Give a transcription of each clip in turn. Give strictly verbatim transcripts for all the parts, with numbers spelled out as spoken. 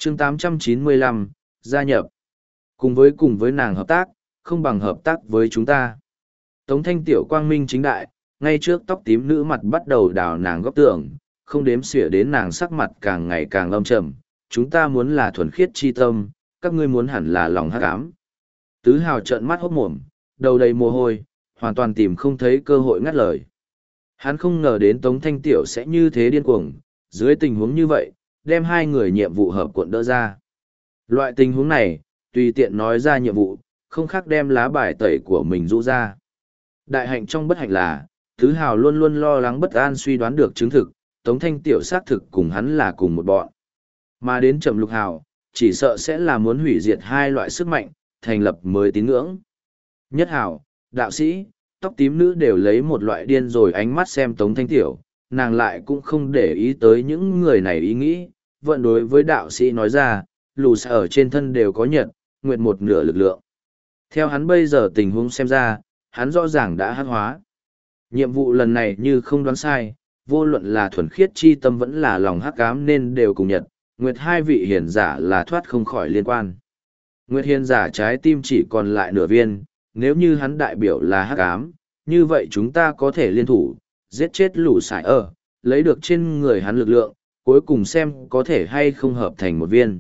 chương tám trăm chín mươi lăm, gia nhập. Cùng với cùng với nàng hợp tác, không bằng hợp tác với chúng ta. Tống Thanh Tiểu quang minh chính đại, ngay trước tóc tím nữ mặt bắt đầu đào nàng góc tường, không đếm xỉa đến nàng sắc mặt càng ngày càng âm trầm. Chúng ta muốn là thuần khiết chi tâm, các ngươi muốn hẳn là lòng hắc ám. Tứ Hào trợn mắt hốt mồm, đầu đầy mồ hôi, hoàn toàn tìm không thấy cơ hội ngắt lời. Hắn không ngờ đến Tống Thanh Tiểu sẽ như thế điên cuồng, dưới tình huống như vậy, đem hai người nhiệm vụ hợp cuộn đỡ ra. Loại tình huống này, tùy tiện nói ra nhiệm vụ, không khác đem lá bài tẩy của mình rũ ra. Đại hạnh trong bất hạnh là, Tứ Hào luôn luôn lo lắng bất an suy đoán được chứng thực, Tống Thanh Tiểu xác thực cùng hắn là cùng một bọn. Mà đến Trầm Lục Hào, chỉ sợ sẽ là muốn hủy diệt hai loại sức mạnh, thành lập mới tín ngưỡng. Nhất Hào, đạo sĩ, tóc tím nữ đều lấy một loại điên rồi ánh mắt xem Tống Thanh Tiểu, nàng lại cũng không để ý tới những người này ý nghĩ, vận đối với đạo sĩ nói ra, lù xa ở trên thân đều có nhật, nguyệt một nửa lực lượng. Theo hắn bây giờ tình huống xem ra, hắn rõ ràng đã hắc hóa. Nhiệm vụ lần này như không đoán sai, vô luận là thuần khiết chi tâm vẫn là lòng hắc ám nên đều cùng nhật, nguyệt hai vị hiền giả là thoát không khỏi liên quan. Nguyệt hiền giả trái tim chỉ còn lại nửa viên, nếu như hắn đại biểu là hắc ám, như vậy chúng ta có thể liên thủ, giết chết lũ sải ở, lấy được trên người hắn lực lượng, cuối cùng xem có thể hay không hợp thành một viên.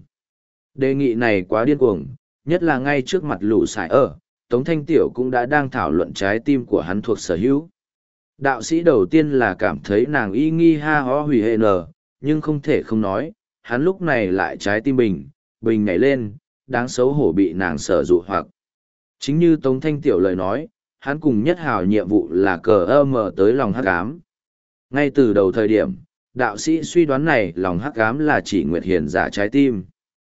Đề nghị này quá điên cuồng, nhất là ngay trước mặt lũ sải ở, Tống Thanh Tiểu cũng đã đang thảo luận trái tim của hắn thuộc sở hữu. Đạo sĩ đầu tiên là cảm thấy nàng y nghi ha ho hủy hệ nở, nhưng không thể không nói, hắn lúc này lại trái tim bình, bình nhảy lên, đáng xấu hổ bị nàng sở dụ hoặc. Chính như Tống Thanh Tiểu lời nói, hắn cùng Nhất Hào nhiệm vụ là cờ ơ mờ tới lòng hắc ám. Ngay từ đầu thời điểm, đạo sĩ suy đoán này lòng hắc ám là chỉ Nguyệt Hiền giả trái tim.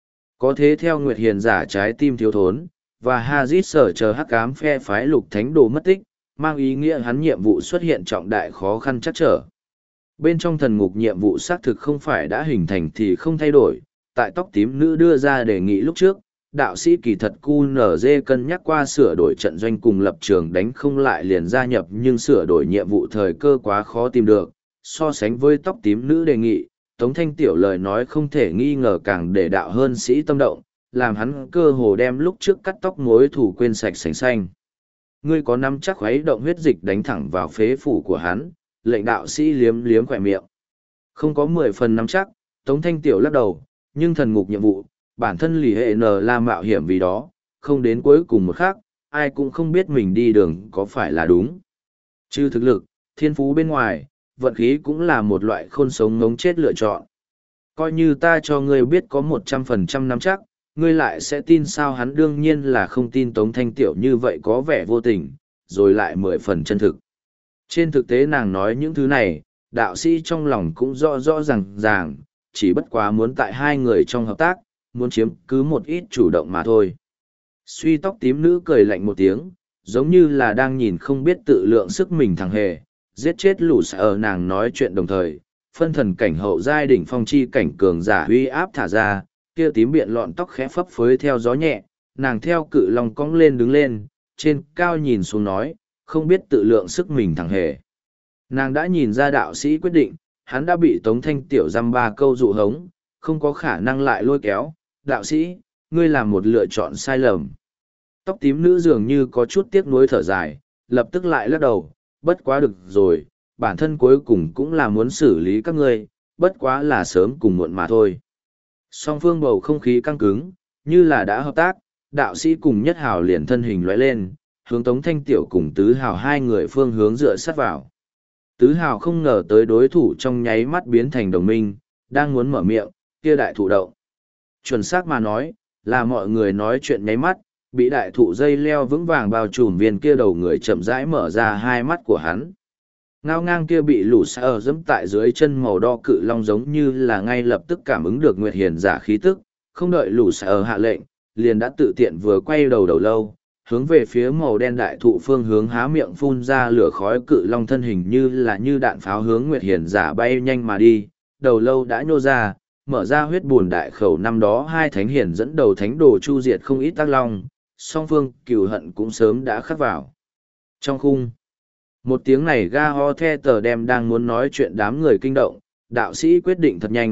Có thế theo Nguyệt Hiền giả trái tim thiếu thốn, và Hazit sở chờ hắc ám phe phái lục thánh đồ mất tích, mang ý nghĩa hắn nhiệm vụ xuất hiện trọng đại khó khăn chắc trở. Bên trong thần ngục nhiệm vụ xác thực không phải đã hình thành thì không thay đổi, tại tóc tím nữ đưa ra đề nghị lúc trước, đạo sĩ kỳ thật cu nở dê cân nhắc qua sửa đổi trận doanh cùng lập trường đánh không lại liền gia nhập nhưng sửa đổi nhiệm vụ thời cơ quá khó tìm được. So sánh với tóc tím nữ đề nghị, Tống Thanh Tiểu lời nói không thể nghi ngờ càng để đạo hơn sĩ tâm động, làm hắn cơ hồ đem lúc trước cắt tóc mối thủ quên sạch sành xanh. Ngươi có nắm chắc khuấy động huyết dịch đánh thẳng vào phế phủ của hắn, lệnh đạo sĩ liếm liếm khỏe miệng. Không có mười phần nắm chắc, Tống Thanh Tiểu lắc đầu, nhưng thần ngục nhiệm vụ, bản thân lì hệ nờ là mạo hiểm vì đó, không đến cuối cùng một khác, ai cũng không biết mình đi đường có phải là đúng. Chứ thực lực, thiên phú bên ngoài, vận khí cũng là một loại khôn sống ngống chết lựa chọn. Coi như ta cho ngươi biết có một trăm phần trăm nắm chắc, ngươi lại sẽ tin sao? Hắn đương nhiên là không tin Tống Thanh Tiểu như vậy có vẻ vô tình, rồi lại mười phần chân thực. Trên thực tế nàng nói những thứ này, đạo sĩ trong lòng cũng rõ rõ ràng ràng, chỉ bất quá muốn tại hai người trong hợp tác, muốn chiếm cứ một ít chủ động mà thôi. Suy tóc tím nữ cười lạnh một tiếng, giống như là đang nhìn không biết tự lượng sức mình thằng hề, giết chết lũ sợ ở nàng nói chuyện đồng thời, phân thần cảnh hậu giai đỉnh phong chi cảnh cường giả uy áp thả ra, kia tím biện lọn tóc khẽ phấp phới theo gió nhẹ, nàng theo cự long cong lên đứng lên, trên cao nhìn xuống nói, không biết tự lượng sức mình thằng hề. Nàng đã nhìn ra đạo sĩ quyết định, hắn đã bị Tống Thanh Tiểu dăm ba câu dụ hống, không có khả năng lại lôi kéo, đạo sĩ, ngươi làm một lựa chọn sai lầm. Tóc tím nữ dường như có chút tiếc nuối thở dài, lập tức lại lắc đầu, bất quá được rồi, bản thân cuối cùng cũng là muốn xử lý các ngươi, bất quá là sớm cùng muộn mà thôi. Song phương bầu không khí căng cứng, như là đã hợp tác, đạo sĩ cùng Nhất Hào liền thân hình lóe lên, hướng Tống Thanh Tiểu cùng Tứ Hào hai người phương hướng dựa sát vào. Tứ Hào không ngờ tới đối thủ trong nháy mắt biến thành đồng minh, đang muốn mở miệng, kia đại thụ động. Chuẩn xác mà nói, là mọi người nói chuyện nháy mắt, bị đại thụ dây leo vững vàng bao trùm viên kia đầu người chậm rãi mở ra hai mắt của hắn. Ngao ngang kia bị lũ xa ở dẫm tại dưới chân màu đo cự long giống như là ngay lập tức cảm ứng được Nguyệt Hiền giả khí tức, không đợi lũ xa ở hạ lệnh, liền đã tự tiện vừa quay đầu đầu lâu, hướng về phía màu đen đại thụ phương hướng há miệng phun ra lửa khói cự long thân hình như là như đạn pháo hướng Nguyệt Hiền giả bay nhanh mà đi, đầu lâu đã nhô ra, mở ra huyết buồn đại khẩu năm đó hai thánh hiển dẫn đầu thánh đồ chu diệt không ít tác long, song phương cừu hận cũng sớm đã khắc vào. Trong khung, một tiếng này ga ho the tờ đem đang muốn nói chuyện đám người kinh động, đạo sĩ quyết định thật nhanh,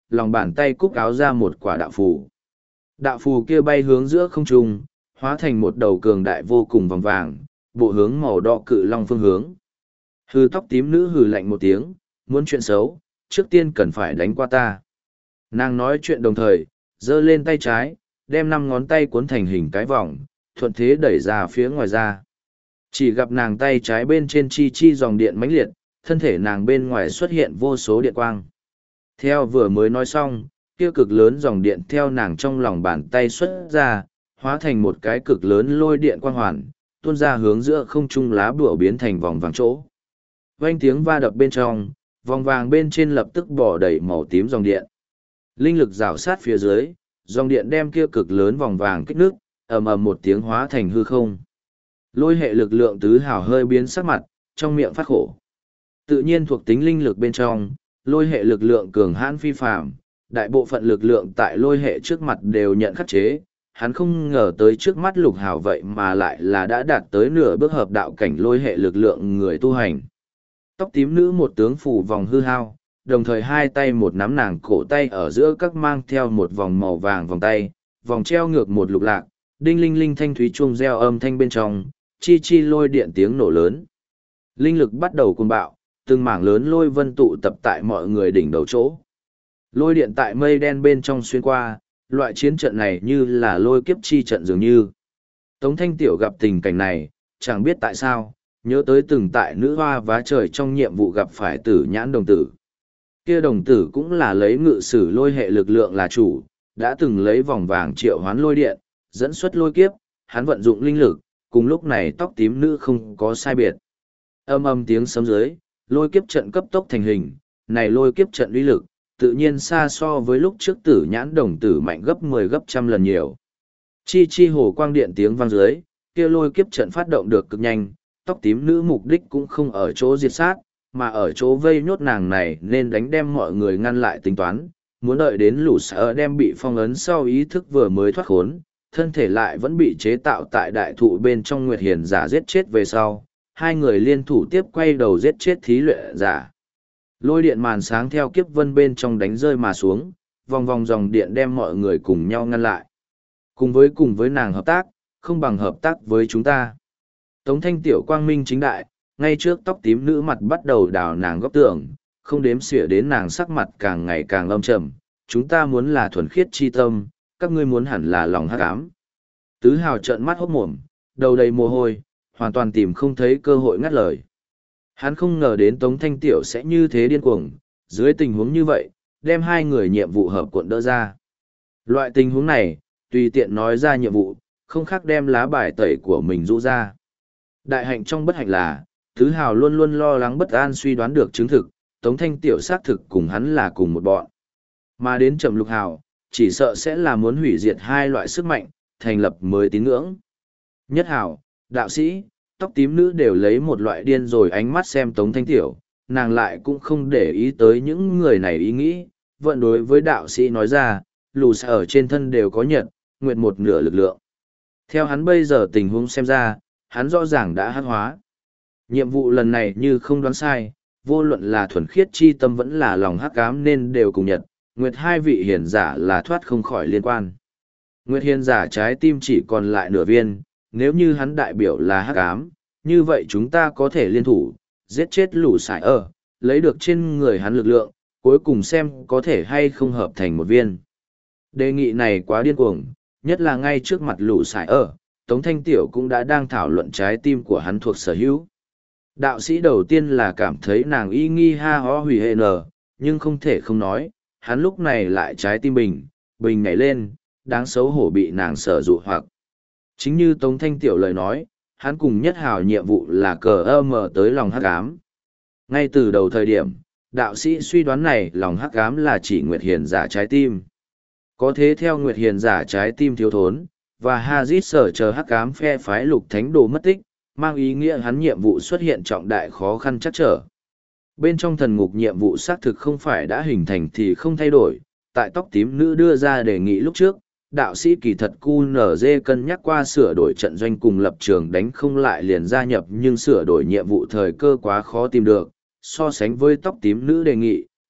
lòng bàn tay cúc áo ra một quả đạo phù. Đạo phù kia bay hướng giữa không trung, hóa thành một đầu cường đại vô cùng vòng vàng, bộ hướng màu đỏ cự long phương hướng. Hư tóc tím nữ hừ lạnh một tiếng, muốn chuyện xấu, trước tiên cần phải đánh qua ta. Nàng nói chuyện đồng thời, giơ lên tay trái, đem năm ngón tay cuốn thành hình cái vòng, thuận thế đẩy ra phía ngoài ra. Chỉ gặp nàng tay trái bên trên chi chi dòng điện mãnh liệt, thân thể nàng bên ngoài xuất hiện vô số điện quang. Theo vừa mới nói xong, kia cực lớn dòng điện theo nàng trong lòng bàn tay xuất ra, hóa thành một cái cực lớn lôi điện quang hoàn, tuôn ra hướng giữa không trung lá bùa biến thành vòng vàng chỗ. Vang tiếng va đập bên trong, vòng vàng bên trên lập tức bỏ đầy màu tím dòng điện. Linh lực rào sát phía dưới, dòng điện đem kia cực lớn vòng vàng kích nước, ầm ầm một tiếng hóa thành hư không. Lôi hệ lực lượng tứ hào hơi biến sắc mặt, trong miệng phát khổ. Tự nhiên thuộc tính linh lực bên trong, lôi hệ lực lượng cường hãn phi phàm, đại bộ phận lực lượng tại lôi hệ trước mặt đều nhận khắc chế. Hắn không ngờ tới trước mắt lục hào vậy mà lại là đã đạt tới nửa bước hợp đạo cảnh lôi hệ lực lượng người tu hành. Tóc tím nữ một tướng phủ vòng hư hao, đồng thời hai tay một nắm nàng cổ tay ở giữa các mang theo một vòng màu vàng vòng tay, vòng treo ngược một lục lạc, đinh linh linh thanh thúy chuông reo âm thanh bên trong, chi chi lôi điện tiếng nổ lớn. Linh lực bắt đầu cuồng bạo, từng mảng lớn lôi vân tụ tập tại mọi người đỉnh đầu chỗ. Lôi điện tại mây đen bên trong xuyên qua, loại chiến trận này như là lôi kiếp chi trận dường như. Tống Thanh Tiểu gặp tình cảnh này, chẳng biết tại sao, nhớ tới từng tại nữ hoa vá trời trong nhiệm vụ gặp phải tử nhãn đồng tử. Kia đồng tử cũng là lấy ngự sử lôi hệ lực lượng là chủ, đã từng lấy vòng vàng triệu hoán lôi điện, dẫn xuất lôi kiếp, hắn vận dụng linh lực, cùng lúc này tóc tím nữ không có sai biệt. Âm âm tiếng sấm dưới, lôi kiếp trận cấp tốc thành hình, này lôi kiếp trận uy lực, tự nhiên xa so với lúc trước tử nhãn đồng tử mạnh gấp mười gấp trăm lần nhiều. Chi chi hồ quang điện tiếng vang dưới, kia lôi kiếp trận phát động được cực nhanh, tóc tím nữ mục đích cũng không ở chỗ diệt sát, mà ở chỗ vây nhốt nàng này nên đánh đem mọi người ngăn lại tính toán, muốn đợi đến lũ sở đem bị phong ấn sau ý thức vừa mới thoát khốn, thân thể lại vẫn bị chế tạo tại đại thụ bên trong Nguyệt Hiền giả giết chết về sau, hai người liên thủ tiếp quay đầu giết chết thí luyện giả. Lôi điện màn sáng theo kiếp vân bên trong đánh rơi mà xuống, vòng vòng dòng điện đem mọi người cùng nhau ngăn lại. Cùng với cùng với nàng hợp tác, không bằng hợp tác với chúng ta. Tống Thanh Tiểu quang minh chính đại, ngay trước tóc tím nữ mặt bắt đầu đào nàng góc tường, không đếm xỉa đến nàng sắc mặt càng ngày càng âm trầm. Chúng ta muốn là thuần khiết chi tâm, các ngươi muốn hẳn là lòng hắc ám. Tứ hào trợn mắt hốt mồm, đầu đầy mồ hôi, hoàn toàn tìm không thấy cơ hội ngắt lời. Hắn không ngờ đến Tống Thanh Tiểu sẽ như thế điên cuồng, dưới tình huống như vậy, đem hai người nhiệm vụ hợp cuộn đỡ ra. Loại tình huống này, tùy tiện nói ra nhiệm vụ, không khác đem lá bài tẩy của mình rũ ra. Đại hạnh trong bất hạnh là, Tứ Hào luôn luôn lo lắng bất an suy đoán được chứng thực, Tống Thanh Tiểu xác thực cùng hắn là cùng một bọn. Mà đến Trầm Lục Hào, chỉ sợ sẽ là muốn hủy diệt hai loại sức mạnh, thành lập mới tín ngưỡng. Nhất Hào, đạo sĩ, tóc tím nữ đều lấy một loại điên rồi ánh mắt xem Tống Thanh Tiểu, nàng lại cũng không để ý tới những người này ý nghĩ, vẫn đối với đạo sĩ nói ra, lù xa ở trên thân đều có nhật, nguyện một nửa lực lượng. Theo hắn bây giờ tình huống xem ra, hắn rõ ràng đã hắc hóa. Nhiệm vụ lần này như không đoán sai, vô luận là thuần khiết chi tâm vẫn là lòng hắc ám nên đều cùng nhật, nguyệt hai vị hiền giả là thoát không khỏi liên quan. Nguyệt hiền giả trái tim chỉ còn lại nửa viên, nếu như hắn đại biểu là hắc ám, như vậy chúng ta có thể liên thủ, giết chết lũ sải ở, lấy được trên người hắn lực lượng, cuối cùng xem có thể hay không hợp thành một viên. Đề nghị này quá điên cuồng, nhất là ngay trước mặt lũ sải ở, Tống Thanh Tiểu cũng đã đang thảo luận trái tim của hắn thuộc sở hữu. Đạo sĩ đầu tiên là cảm thấy nàng y nghi ha ho hủy hệ nở, nhưng không thể không nói, hắn lúc này lại trái tim bình, bình nhảy lên, đáng xấu hổ bị nàng sở dụ hoặc. Chính như Tống Thanh Tiểu lời nói, hắn cùng Nhất Hào nhiệm vụ là cờ ơ mờ tới lòng hắc ám. Ngay từ đầu thời điểm, đạo sĩ suy đoán này lòng hắc ám là chỉ Nguyệt Hiền giả trái tim. Có thế theo Nguyệt Hiền giả trái tim thiếu thốn, và Hazit sở chờ hắc ám phe phái lục thánh đồ mất tích, mang ý nghĩa hắn nhiệm vụ xuất hiện trọng đại khó khăn chắc trở. Bên trong thần ngục nhiệm vụ xác thực không phải đã hình thành thì không thay đổi, tại tóc tím nữ đưa ra đề nghị lúc trước, đạo sĩ kỳ thật cu nở dê cân nhắc qua sửa đổi trận doanh cùng lập trường đánh không lại liền gia nhập nhưng sửa đổi nhiệm vụ thời cơ quá khó tìm được, so sánh với tóc tím nữ đề nghị,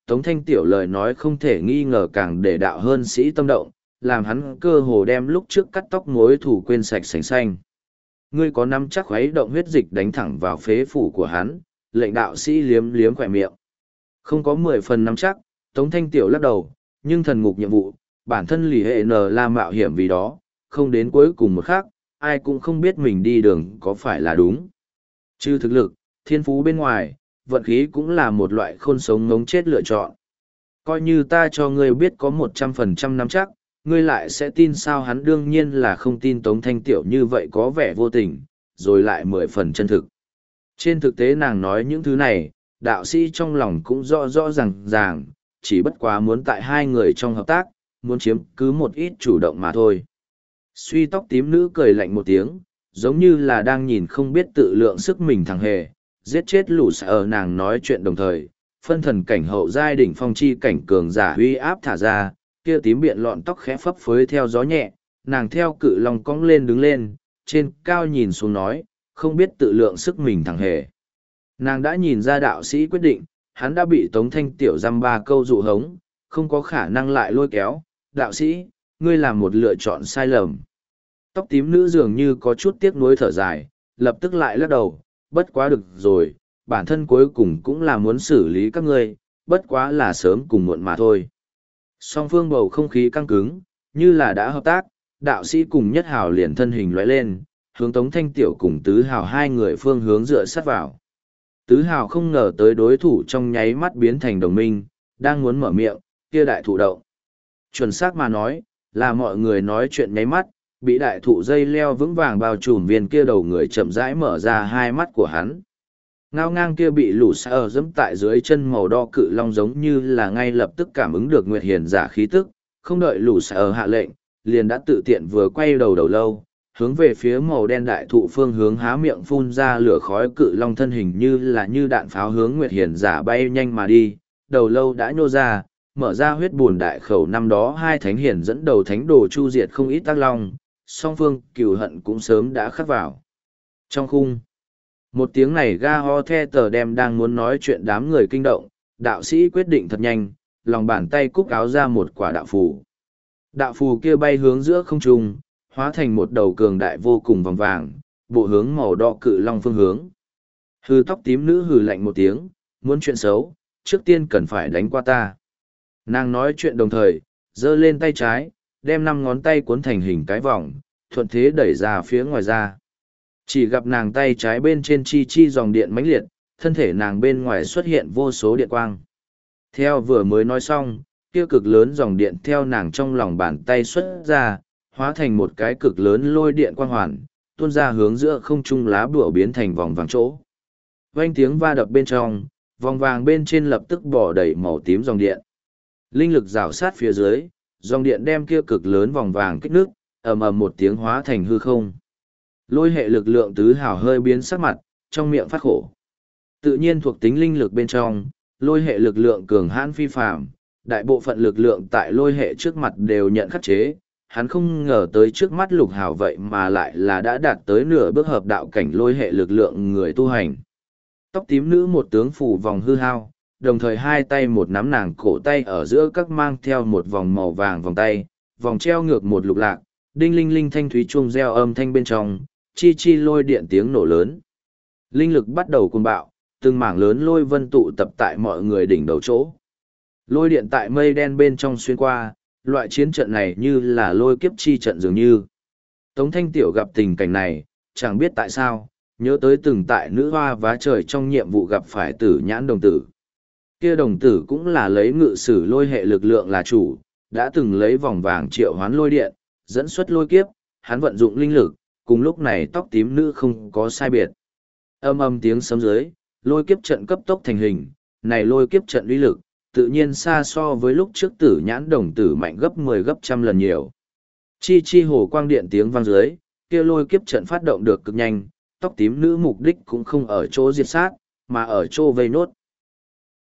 Tống Thanh Tiểu lời nói không thể nghi ngờ càng để đạo hơn sĩ tâm động, làm hắn cơ hồ đem lúc trước cắt tóc mối thủ quên sạch sành xanh. Ngươi có nắm chắc khuấy động huyết dịch đánh thẳng vào phế phủ của hắn, lệnh đạo sĩ liếm liếm khỏe miệng. Không có mười phần nắm chắc, Tống Thanh Tiểu lắc đầu, nhưng thần ngục nhiệm vụ, bản thân lì hệ nờ la mạo hiểm vì đó, không đến cuối cùng một khắc, ai cũng không biết mình đi đường có phải là đúng. Chứ thực lực, thiên phú bên ngoài, vận khí cũng là một loại khôn sống ngống chết lựa chọn. Coi như ta cho ngươi biết có một trăm phần trăm nắm chắc, ngươi lại sẽ tin sao? Hắn đương nhiên là không tin Tống Thanh Tiểu như vậy có vẻ vô tình, rồi lại mười phần chân thực. Trên thực tế nàng nói những thứ này, đạo sĩ trong lòng cũng rõ rõ ràng ràng, chỉ bất quá muốn tại hai người trong hợp tác, muốn chiếm cứ một ít chủ động mà thôi. Suy tóc tím nữ cười lạnh một tiếng, giống như là đang nhìn không biết tự lượng sức mình thằng hề, giết chết lũ sợ ở nàng nói chuyện đồng thời, phân thần cảnh hậu giai đỉnh phong chi cảnh cường giả huy áp thả ra, kia tím biện lọn tóc khẽ phấp phới theo gió nhẹ, nàng theo cự long cong lên đứng lên, trên cao nhìn xuống nói, không biết tự lượng sức mình thằng hề. Nàng đã nhìn ra đạo sĩ quyết định, hắn đã bị Tống Thanh Tiểu dăm ba câu dụ hống, không có khả năng lại lôi kéo, đạo sĩ, ngươi làm một lựa chọn sai lầm. Tóc tím nữ dường như có chút tiếc nuối thở dài, lập tức lại lắc đầu, bất quá được rồi, bản thân cuối cùng cũng là muốn xử lý các ngươi, bất quá là sớm cùng muộn mà thôi. Song phương bầu không khí căng cứng, như là đã hợp tác, đạo sĩ cùng Nhất Hào liền thân hình lóe lên, hướng Tống Thanh Tiểu cùng Tứ Hào hai người phương hướng dựa sát vào. Tứ Hào không ngờ tới đối thủ trong nháy mắt biến thành đồng minh, đang muốn mở miệng, kia đại thụ động. Chuẩn xác mà nói, là mọi người nói chuyện nháy mắt, bị đại thụ dây leo vững vàng bao trùm viên kia đầu người chậm rãi mở ra hai mắt của hắn. Ngao ngang kia bị lũ xa ở dẫm tại dưới chân màu đo cự long giống như là ngay lập tức cảm ứng được Nguyệt Hiền giả khí tức, không đợi lũ xa ở hạ lệnh, liền đã tự tiện vừa quay đầu đầu lâu, hướng về phía màu đen đại thụ phương hướng há miệng phun ra lửa khói cự long thân hình như là như đạn pháo hướng Nguyệt Hiền giả bay nhanh mà đi, đầu lâu đã nhô ra, mở ra huyết buồn đại khẩu năm đó hai thánh hiển dẫn đầu thánh đồ chu diệt không ít tác long, song phương cừu hận cũng sớm đã khắc vào. Trong khung, một tiếng này ga ho the tờ đem đang muốn nói chuyện đám người kinh động, đạo sĩ quyết định thật nhanh, lòng bàn tay cúc áo ra một quả đạo phù. Đạo phù kia bay hướng giữa không trung, hóa thành một đầu cường đại vô cùng vòng vàng, bộ hướng màu đỏ cự long phương hướng. Hư tóc tím nữ hừ lạnh một tiếng, muốn chuyện xấu, trước tiên cần phải đánh qua ta. Nàng nói chuyện đồng thời, giơ lên tay trái, đem năm ngón tay cuốn thành hình cái vòng, thuận thế đẩy ra phía ngoài ra. Chỉ gặp nàng tay trái bên trên chi chi dòng điện mãnh liệt, thân thể nàng bên ngoài xuất hiện vô số điện quang. Theo vừa mới nói xong, kia cực lớn dòng điện theo nàng trong lòng bàn tay xuất ra, hóa thành một cái cực lớn lôi điện quang hoàn, tuôn ra hướng giữa không trung lá bùa biến thành vòng vàng chỗ. Vang tiếng va đập bên trong, vòng vàng bên trên lập tức bỏ đầy màu tím dòng điện. Linh lực rào sát phía dưới, dòng điện đem kia cực lớn vòng vàng kích nước, ầm ầm một tiếng hóa thành hư không. Lôi hệ lực lượng Tứ Hào hơi biến sắc mặt, trong miệng phát khổ. Tự nhiên thuộc tính linh lực bên trong, lôi hệ lực lượng cường hãn phi phàm, đại bộ phận lực lượng tại lôi hệ trước mặt đều nhận khắc chế. Hắn không ngờ tới trước mắt Lục Hào vậy mà lại là đã đạt tới nửa bước hợp đạo cảnh lôi hệ lực lượng người tu hành. Tóc tím nữ một tướng phủ vòng hư hao, đồng thời hai tay một nắm nàng cổ tay ở giữa các mang theo một vòng màu vàng vòng tay, vòng treo ngược một lục lạc, đinh linh linh thanh thúy chuông reo âm thanh bên trong, chi chi lôi điện tiếng nổ lớn. Linh lực bắt đầu cuồng bạo, từng mảng lớn lôi vân tụ tập tại mọi người đỉnh đầu chỗ. Lôi điện tại mây đen bên trong xuyên qua, loại chiến trận này như là lôi kiếp chi trận dường như. Tống Thanh Tiểu gặp tình cảnh này, chẳng biết tại sao, nhớ tới từng tại nữ hoa vá trời trong nhiệm vụ gặp phải tử nhãn đồng tử. Kia đồng tử cũng là lấy ngự sử lôi hệ lực lượng là chủ, đã từng lấy vòng vàng triệu hoán lôi điện, dẫn xuất lôi kiếp, hắn vận dụng linh lực, cùng lúc này tóc tím nữ không có sai biệt. Âm âm tiếng sấm dưới, lôi kiếp trận cấp tốc thành hình, này lôi kiếp trận uy lực, tự nhiên xa so với lúc trước tử nhãn đồng tử mạnh gấp mười gấp trăm lần nhiều. Chi chi hồ quang điện tiếng vang dưới, kia lôi kiếp trận phát động được cực nhanh, tóc tím nữ mục đích cũng không ở chỗ diệt sát, mà ở chỗ vây nốt.